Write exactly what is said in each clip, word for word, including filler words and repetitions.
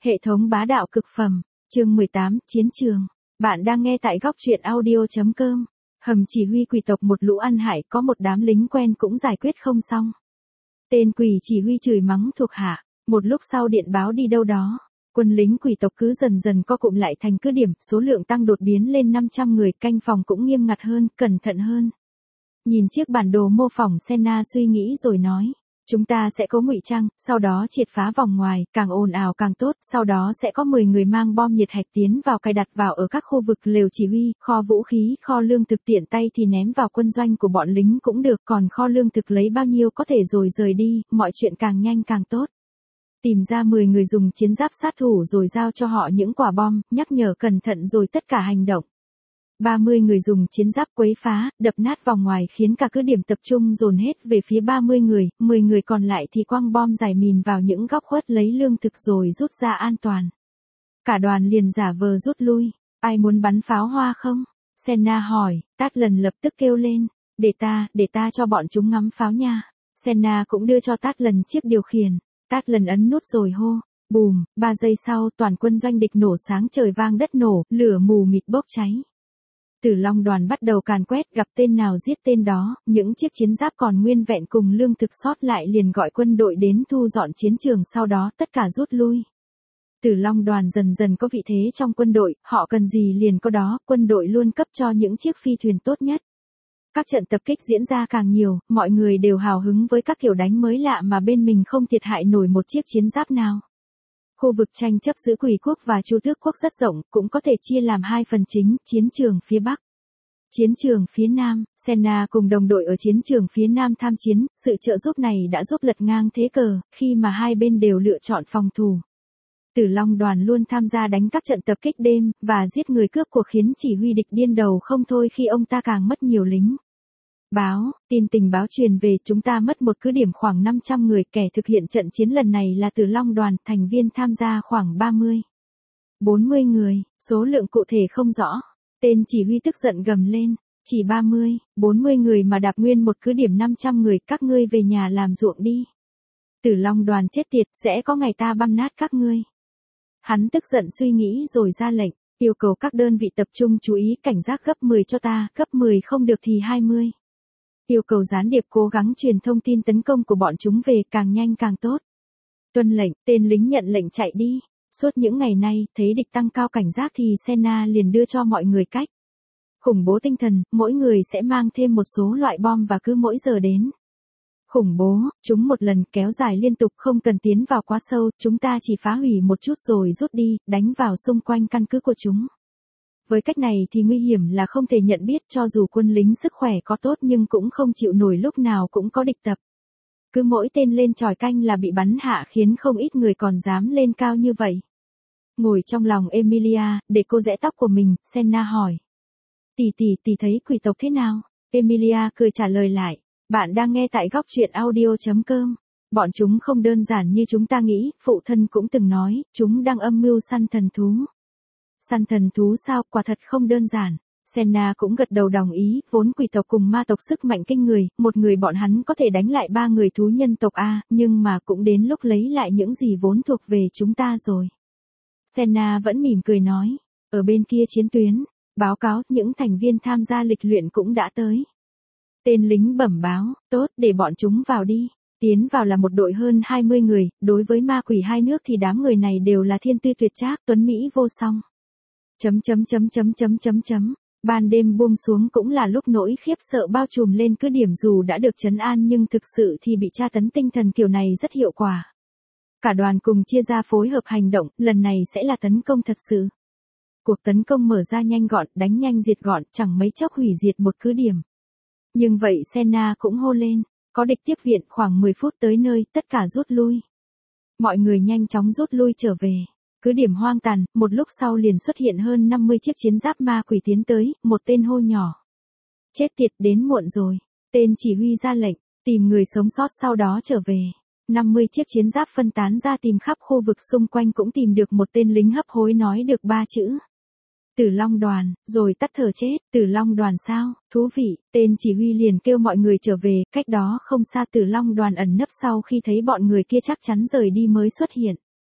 Hệ thống bá đạo cực phẩm, chương mười tám, Chiến trường. Bạn đang nghe tại góc truyện audio chấm com. Hầm chỉ huy quỷ tộc một lũ ăn hại có một đám lính quen cũng giải quyết không xong. Tên quỷ chỉ huy chửi mắng thuộc hạ, một lúc sau điện báo đi đâu đó. Quân lính quỷ tộc cứ dần dần co cụm lại thành cứ điểm, số lượng tăng đột biến lên năm trăm người, canh phòng cũng nghiêm ngặt hơn, cẩn thận hơn. Nhìn chiếc bản đồ mô phỏng, Senna suy nghĩ rồi nói. Chúng ta sẽ cố ngụy trang, sau đó triệt phá vòng ngoài, càng ồn ào càng tốt, sau đó sẽ có mười người mang bom nhiệt hạch tiến vào cài đặt vào ở các khu vực lều chỉ huy, kho vũ khí, kho lương thực tiện tay thì ném vào quân doanh của bọn lính cũng được, còn kho lương thực lấy bao nhiêu có thể rồi rời đi, mọi chuyện càng nhanh càng tốt. Tìm ra mười người dùng chiến giáp sát thủ rồi giao cho họ những quả bom, nhắc nhở cẩn thận rồi tất cả hành động. ba mươi người dùng chiến giáp quấy phá, đập nát vòng ngoài khiến cả cứ điểm tập trung dồn hết về phía ba mươi người, mười người còn lại thì quăng bom giải mìn vào những góc khuất lấy lương thực rồi rút ra an toàn. Cả đoàn liền giả vờ rút lui, ai muốn bắn pháo hoa không? Senna hỏi, Tát-lần lập tức kêu lên, để ta, để ta cho bọn chúng ngắm pháo nha. Senna cũng đưa cho Tát-lần chiếc điều khiển, Tát-lần ấn nút rồi hô, bùm, ba giây sau toàn quân doanh địch nổ sáng trời vang đất nổ, lửa mù mịt bốc cháy. Tử Long đoàn bắt đầu càn quét, gặp tên nào giết tên đó, những chiếc chiến giáp còn nguyên vẹn cùng lương thực sót lại liền gọi quân đội đến thu dọn chiến trường, sau đó tất cả rút lui. Tử Long đoàn dần dần có vị thế trong quân đội, họ cần gì liền có đó, quân đội luôn cấp cho những chiếc phi thuyền tốt nhất. Các trận tập kích diễn ra càng nhiều, mọi người đều hào hứng với các kiểu đánh mới lạ mà bên mình không thiệt hại nổi một chiếc chiến giáp nào. Khu vực tranh chấp giữa Quỷ quốc và Chu Tước quốc rất rộng, cũng có thể chia làm hai phần chính, chiến trường phía Bắc. Chiến trường phía Nam, Senna cùng đồng đội ở chiến trường phía Nam tham chiến, sự trợ giúp này đã giúp lật ngang thế cờ, khi mà hai bên đều lựa chọn phòng thủ. Tử Long đoàn luôn tham gia đánh các trận tập kích đêm, và giết người cướp của khiến chỉ huy địch điên đầu không thôi khi ông ta càng mất nhiều lính. Báo, tin tình báo truyền về chúng ta mất một cứ điểm khoảng năm trăm người, kẻ thực hiện trận chiến lần này là Tử Long đoàn, thành viên tham gia khoảng ba mươi, bốn mươi người, số lượng cụ thể không rõ. Tên chỉ huy tức giận gầm lên, chỉ ba mươi, bốn mươi người mà đạp nguyên một cứ điểm năm trăm người, các ngươi về nhà làm ruộng đi. Tử Long đoàn chết tiệt, sẽ có ngày ta băm nát các ngươi. Hắn tức giận suy nghĩ rồi ra lệnh, yêu cầu các đơn vị tập trung chú ý cảnh giác gấp mười cho ta, gấp mười không được thì hai mươi. Yêu cầu gián điệp cố gắng truyền thông tin tấn công của bọn chúng về, càng nhanh càng tốt. Tuân lệnh, tên lính nhận lệnh chạy đi. Suốt những ngày nay, thấy địch tăng cao cảnh giác thì Senna liền đưa cho mọi người cách khủng bố tinh thần, mỗi người sẽ mang thêm một số loại bom và cứ mỗi giờ đến khủng bố, chúng một lần kéo dài liên tục, không cần tiến vào quá sâu, chúng ta chỉ phá hủy một chút rồi rút đi, đánh vào xung quanh căn cứ của chúng. Với cách này thì nguy hiểm là không thể nhận biết, cho dù quân lính sức khỏe có tốt nhưng cũng không chịu nổi lúc nào cũng có địch tập. Cứ mỗi tên lên chòi canh là bị bắn hạ, khiến không ít người còn dám lên cao như vậy. Ngồi trong lòng Emilia, để cô rẽ tóc của mình, Senna hỏi. Tỷ tỷ tỷ thấy quỷ tộc thế nào? Emilia cười trả lời lại. Bạn đang nghe tại góc truyện audio chấm com. Bọn chúng không đơn giản như chúng ta nghĩ, phụ thân cũng từng nói, chúng đang âm mưu săn thần thú. Săn thần thú sao, quả thật không đơn giản. Senna cũng gật đầu đồng ý, vốn quỷ tộc cùng ma tộc sức mạnh kinh người, một người bọn hắn có thể đánh lại ba người thú nhân tộc A, nhưng mà cũng đến lúc lấy lại những gì vốn thuộc về chúng ta rồi. Senna vẫn mỉm cười nói, ở bên kia chiến tuyến, báo cáo, những thành viên tham gia lịch luyện cũng đã tới. Tên lính bẩm báo, tốt, để bọn chúng vào đi. Tiến vào là một đội hơn hai mươi người, đối với ma quỷ hai nước thì đám người này đều là thiên tư tuyệt trác, tuấn mỹ vô song. Chấm chấm chấm chấm chấm chấm chấm. Ban đêm buông xuống cũng là lúc nỗi khiếp sợ bao trùm lên cứ điểm, dù đã được trấn an nhưng thực sự thì bị tra tấn tinh thần kiểu này rất hiệu quả. Cả đoàn cùng chia ra phối hợp hành động, lần này sẽ là tấn công thật sự. Cuộc tấn công mở ra nhanh gọn, đánh nhanh diệt gọn, chẳng mấy chốc hủy diệt một cứ điểm. Nhưng vậy Senna cũng hô lên, có địch tiếp viện, khoảng mười phút tới nơi, tất cả rút lui. Mọi người nhanh chóng rút lui trở về. Cứ điểm hoang tàn, một lúc sau liền xuất hiện hơn năm mươi chiếc chiến giáp ma quỷ tiến tới, một tên hô nhỏ. Chết tiệt, đến muộn rồi. Tên chỉ huy ra lệnh, tìm người sống sót sau đó trở về. năm mươi chiếc chiến giáp phân tán ra tìm khắp khu vực xung quanh cũng tìm được một tên lính hấp hối nói được ba chữ. Tử Long đoàn, rồi tắt thở chết, Tử Long đoàn sao, thú vị, tên chỉ huy liền kêu mọi người trở về, cách đó không xa Tử Long đoàn ẩn nấp sau khi thấy bọn người kia chắc chắn rời đi mới xuất hiện.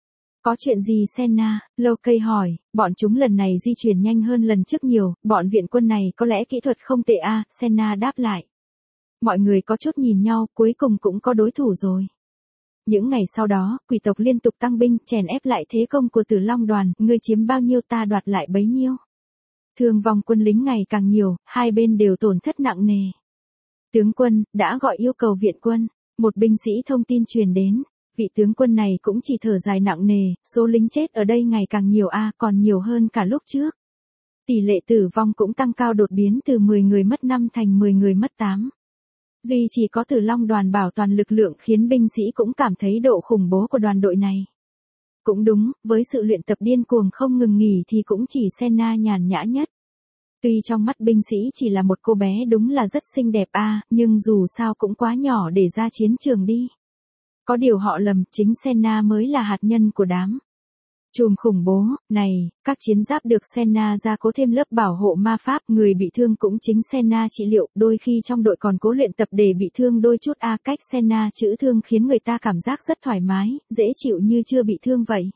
Có chuyện gì Senna? Loki hỏi, bọn chúng lần này di chuyển nhanh hơn lần trước nhiều, bọn viện quân này có lẽ kỹ thuật không tệ à, Senna đáp lại. Mọi người có chút nhìn nhau, cuối cùng cũng có đối thủ rồi. Những ngày sau đó, quỷ tộc liên tục tăng binh, chèn ép lại thế công của Tử Long đoàn, ngươi chiếm bao nhiêu ta đoạt lại bấy nhiêu. Thương vong quân lính ngày càng nhiều, hai bên đều tổn thất nặng nề. Tướng quân, đã gọi yêu cầu viện quân, một binh sĩ thông tin truyền đến. Vị tướng quân này cũng chỉ thở dài nặng nề, số lính chết ở đây ngày càng nhiều a, à, còn nhiều hơn cả lúc trước. Tỷ lệ tử vong cũng tăng cao đột biến từ mười người mất năm thành mười người mất tám. Duy chỉ có Tử Long đoàn bảo toàn lực lượng khiến binh sĩ cũng cảm thấy độ khủng bố của đoàn đội này. Cũng đúng, với sự luyện tập điên cuồng không ngừng nghỉ thì cũng chỉ Senna nhàn nhã nhất. Tuy trong mắt binh sĩ chỉ là một cô bé đúng là rất xinh đẹp a, à, nhưng dù sao cũng quá nhỏ để ra chiến trường đi. Có điều họ lầm, chính Senna mới là hạt nhân của đám chùm khủng bố này. Các chiến giáp được Senna gia cố thêm lớp bảo hộ ma pháp, người bị thương cũng chính Senna trị liệu, đôi khi trong đội còn cố luyện tập để bị thương đôi chút a, à, cách Senna chữa thương khiến người ta cảm giác rất thoải mái, dễ chịu như chưa bị thương vậy.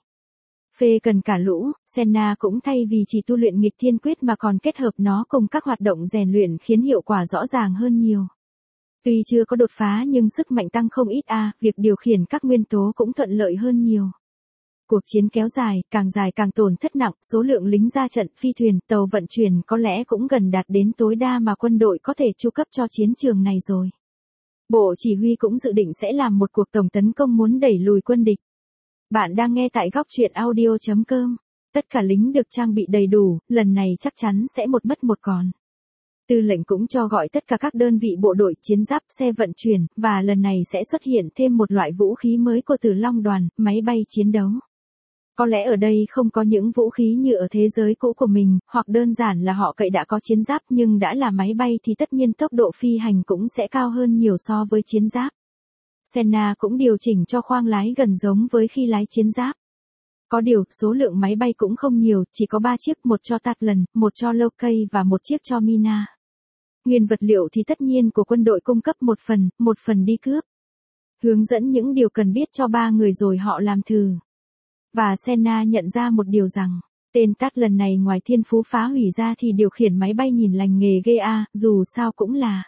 Phê cần cả lũ, Senna cũng thay vì chỉ tu luyện nghịch thiên quyết mà còn kết hợp nó cùng các hoạt động rèn luyện khiến hiệu quả rõ ràng hơn nhiều. Tuy chưa có đột phá nhưng sức mạnh tăng không ít a, à, việc điều khiển các nguyên tố cũng thuận lợi hơn nhiều. Cuộc chiến kéo dài, càng dài càng tổn thất nặng, số lượng lính ra trận, phi thuyền, tàu vận chuyển có lẽ cũng gần đạt đến tối đa mà quân đội có thể chu cấp cho chiến trường này rồi. Bộ chỉ huy cũng dự định sẽ làm một cuộc tổng tấn công muốn đẩy lùi quân địch. Bạn đang nghe tại góc truyện audio chấm com. Tất cả lính được trang bị đầy đủ, lần này chắc chắn sẽ một mất một còn. Tư lệnh cũng cho gọi tất cả các đơn vị bộ đội, chiến giáp, xe vận chuyển, và lần này sẽ xuất hiện thêm một loại vũ khí mới của Tử Long đoàn, máy bay chiến đấu. Có lẽ ở đây không có những vũ khí như ở thế giới cũ của mình, hoặc đơn giản là họ cậy đã có chiến giáp nhưng đã là máy bay thì tất nhiên tốc độ phi hành cũng sẽ cao hơn nhiều so với chiến giáp. Senna cũng điều chỉnh cho khoang lái gần giống với khi lái chiến giáp. Có điều, số lượng máy bay cũng không nhiều, chỉ có ba chiếc, một cho Tatlan, một cho Loki và một chiếc cho Mina. Nguyên vật liệu thì tất nhiên của quân đội cung cấp một phần, một phần đi cướp. Hướng dẫn những điều cần biết cho ba người rồi họ làm thử. Và Senna nhận ra một điều rằng, tên Tatlan này ngoài thiên phú phá hủy ra thì điều khiển máy bay nhìn lành nghề ghê a, à, dù sao cũng là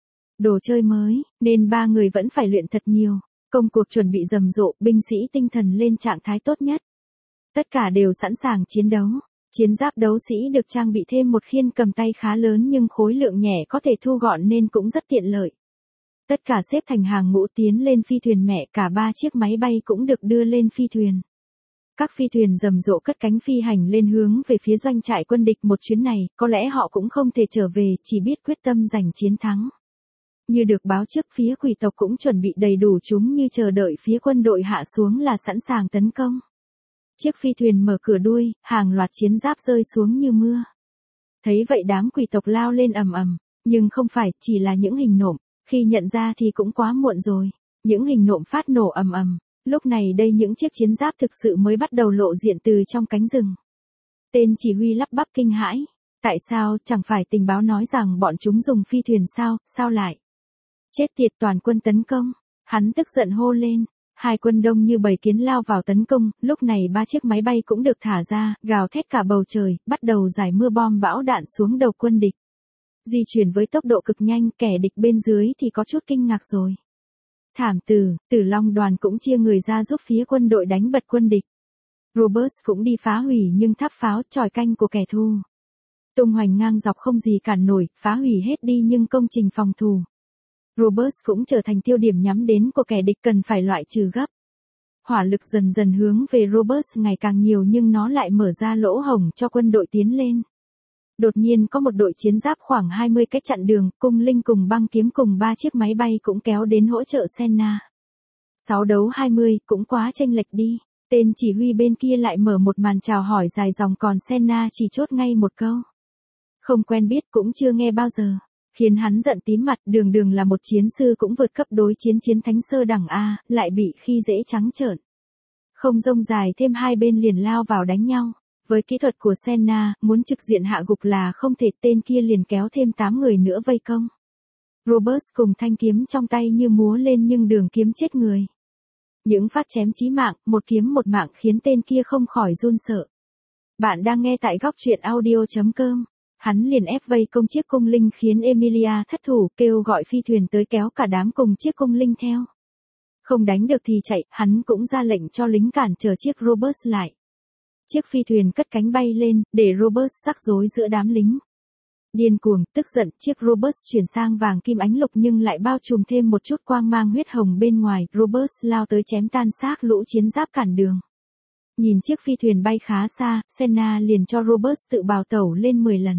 đồ chơi mới, nên ba người vẫn phải luyện thật nhiều. Công cuộc chuẩn bị rầm rộ, binh sĩ tinh thần lên trạng thái tốt nhất. Tất cả đều sẵn sàng chiến đấu. Chiến giáp đấu sĩ được trang bị thêm một khiên cầm tay khá lớn nhưng khối lượng nhẹ có thể thu gọn nên cũng rất tiện lợi. Tất cả xếp thành hàng ngũ tiến lên phi thuyền mẹ, cả ba chiếc máy bay cũng được đưa lên phi thuyền. Các phi thuyền rầm rộ cất cánh phi hành lên hướng về phía doanh trại quân địch. Một chuyến này, có lẽ họ cũng không thể trở về, chỉ biết quyết tâm giành chiến thắng. Như được báo trước, phía quỷ tộc cũng chuẩn bị đầy đủ, chúng như chờ đợi phía quân đội hạ xuống là sẵn sàng tấn công. Chiếc phi thuyền mở cửa đuôi, hàng loạt chiến giáp rơi xuống như mưa. Thấy vậy đám quỷ tộc lao lên ầm ầm, nhưng không phải chỉ là những hình nộm, khi nhận ra thì cũng quá muộn rồi. Những hình nộm phát nổ ầm ầm. Lúc này đây những chiếc chiến giáp thực sự mới bắt đầu lộ diện từ trong cánh rừng. Tên chỉ huy lắp bắp kinh hãi. Tại sao, chẳng phải tình báo nói rằng bọn chúng dùng phi thuyền sao, sao lại? Chết tiệt, toàn quân tấn công. Hắn tức giận hô lên. Hai quân đông như bầy kiến lao vào tấn công, lúc này ba chiếc máy bay cũng được thả ra, gào thét cả bầu trời, bắt đầu rải mưa bom bão đạn xuống đầu quân địch. Di chuyển với tốc độ cực nhanh, kẻ địch bên dưới thì có chút kinh ngạc rồi. Thảm tử, Tử Long đoàn cũng chia người ra giúp phía quân đội đánh bật quân địch. Robert cũng đi phá hủy nhưng tháp pháo, chòi canh của kẻ thù tung hoành ngang dọc không gì cản nổi, phá hủy hết đi nhưng công trình phòng thủ Robert cũng trở thành tiêu điểm nhắm đến của kẻ địch cần phải loại trừ gấp. Hỏa lực dần dần hướng về Robert ngày càng nhiều nhưng nó lại mở ra lỗ hổng cho quân đội tiến lên. Đột nhiên có một đội chiến giáp khoảng hai mươi cách chặn đường, cung linh cùng băng kiếm cùng ba chiếc máy bay cũng kéo đến hỗ trợ Senna. sáu đấu hai mươi, cũng quá chênh lệch đi. Tên chỉ huy bên kia lại mở một màn chào hỏi dài dòng còn Senna chỉ chốt ngay một câu. Không quen biết cũng chưa nghe bao giờ. Khiến hắn giận tím mặt, đường đường là một chiến sư cũng vượt cấp đối chiến chiến thánh sơ đẳng A, lại bị khi dễ trắng trợn. Không rông dài thêm hai bên liền lao vào đánh nhau. Với kỹ thuật của Senna, muốn trực diện hạ gục là không thể, tên kia liền kéo thêm tám người nữa vây công. Robert cùng thanh kiếm trong tay như múa lên nhưng đường kiếm chết người. Những phát chém chí mạng, một kiếm một mạng khiến tên kia không khỏi run sợ. Bạn đang nghe tại góc truyện audio chấm com. Hắn liền ép vây công chiếc cung linh khiến Emilia thất thủ, kêu gọi phi thuyền tới kéo cả đám cùng chiếc cung linh theo. Không đánh được thì chạy, hắn cũng ra lệnh cho lính cản trở chiếc Robert lại. Chiếc phi thuyền cất cánh bay lên, để Robert rắc rối giữa đám lính. Điên cuồng, tức giận, chiếc Robert chuyển sang vàng kim ánh lục nhưng lại bao trùm thêm một chút quang mang huyết hồng bên ngoài. Robert lao tới chém tan xác lũ chiến giáp cản đường. Nhìn chiếc phi thuyền bay khá xa, Senna liền cho Robert tự bào tẩu lên mười lần.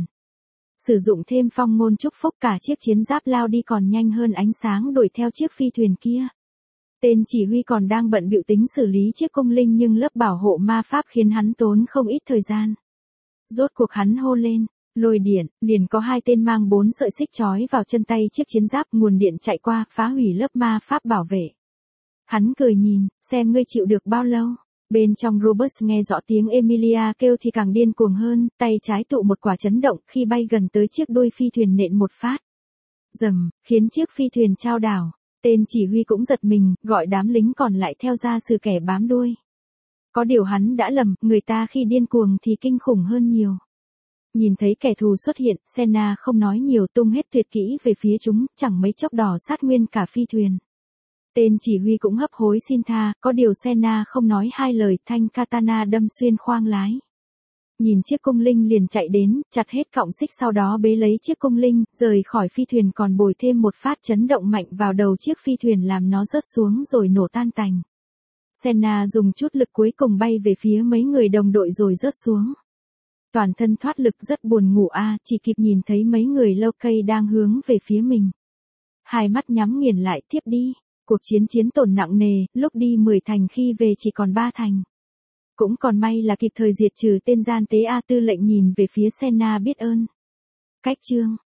Sử dụng thêm phong ngôn chúc phúc, cả chiếc chiến giáp lao đi còn nhanh hơn ánh sáng đuổi theo chiếc phi thuyền kia. Tên chỉ huy còn đang bận bịu tính xử lý chiếc cung linh nhưng lớp bảo hộ ma pháp khiến hắn tốn không ít thời gian. Rốt cuộc hắn hô lên, lôi điện, liền có hai tên mang bốn sợi xích trói vào chân tay chiếc chiến giáp, nguồn điện chạy qua, phá hủy lớp ma pháp bảo vệ. Hắn cười nhìn, xem ngươi chịu được bao lâu. Bên trong Robert nghe rõ tiếng Emilia kêu thì càng điên cuồng hơn, tay trái tụ một quả chấn động, khi bay gần tới chiếc đuôi phi thuyền nện một phát. Rầm, khiến chiếc phi thuyền chao đảo. Tên chỉ huy cũng giật mình, gọi đám lính còn lại theo ra xử kẻ bám đuôi. Có điều hắn đã lầm, người ta khi điên cuồng thì kinh khủng hơn nhiều. Nhìn thấy kẻ thù xuất hiện, Senna không nói nhiều, tung hết tuyệt kỹ về phía chúng, chẳng mấy chốc đỏ sát nguyên cả phi thuyền. Tên chỉ huy cũng hấp hối xin tha, có điều Senna không nói hai lời, thanh katana đâm xuyên khoang lái. Nhìn chiếc cung linh liền chạy đến, chặt hết cọng xích, sau đó bế lấy chiếc cung linh, rời khỏi phi thuyền, còn bồi thêm một phát chấn động mạnh vào đầu chiếc phi thuyền làm nó rớt xuống rồi nổ tan tành. Senna dùng chút lực cuối cùng bay về phía mấy người đồng đội rồi rớt xuống. Toàn thân thoát lực, rất buồn ngủ a, à, chỉ kịp nhìn thấy mấy người lâu cây đang hướng về phía mình. Hai mắt nhắm nghiền lại, tiếp đi. Cuộc chiến chiến tổn nặng nề, lúc đi mười thành khi về chỉ còn ba thành. Cũng còn may là kịp thời diệt trừ tên gian tế A. Tư lệnh nhìn về phía Senna biết ơn. Cách chương